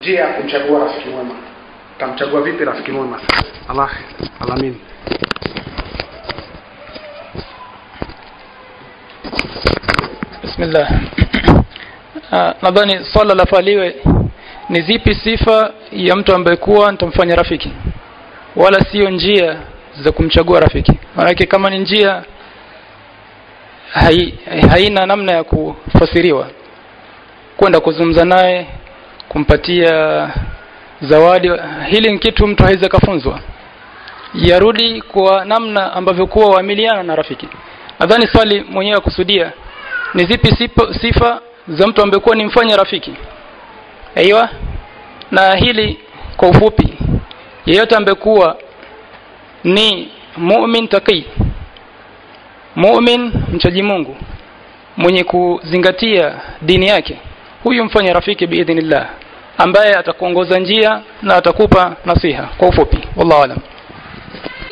Njia kumchagua rafiki mwema. Tamchagua vipi rafiki mwema? Alamin. Bismillah. Nadhani swala la faliwe ni zipi sifa ya mtu ambaye kuwa nitamfanya rafiki, wala sio njia za kumchagua rafiki. Maana kama ni njia haina namna ya kufasiriwa, kwenda kuzungumza naye, kumpatia zawadi, hili ni kitu mtu haiza kafunzwa, yarudi kwa namna ambavyo kuwa waamiliana na rafiki. Nadhani swali mwenyewe kusudia ni zipi sifa za mtu ambaye kuwa ni mfanya rafiki. Aiyo, na hili kwa ufupi, yeyote ambaye kuwa ni mu'min taqi, mu'min mchaji Mungu, mwenye kuzingatia dini yake, huyu mfanya rafiki biidhnillah, ambaye atakuongoza njia na atakupa nasiha. Kwa ufupi, wallahu alam.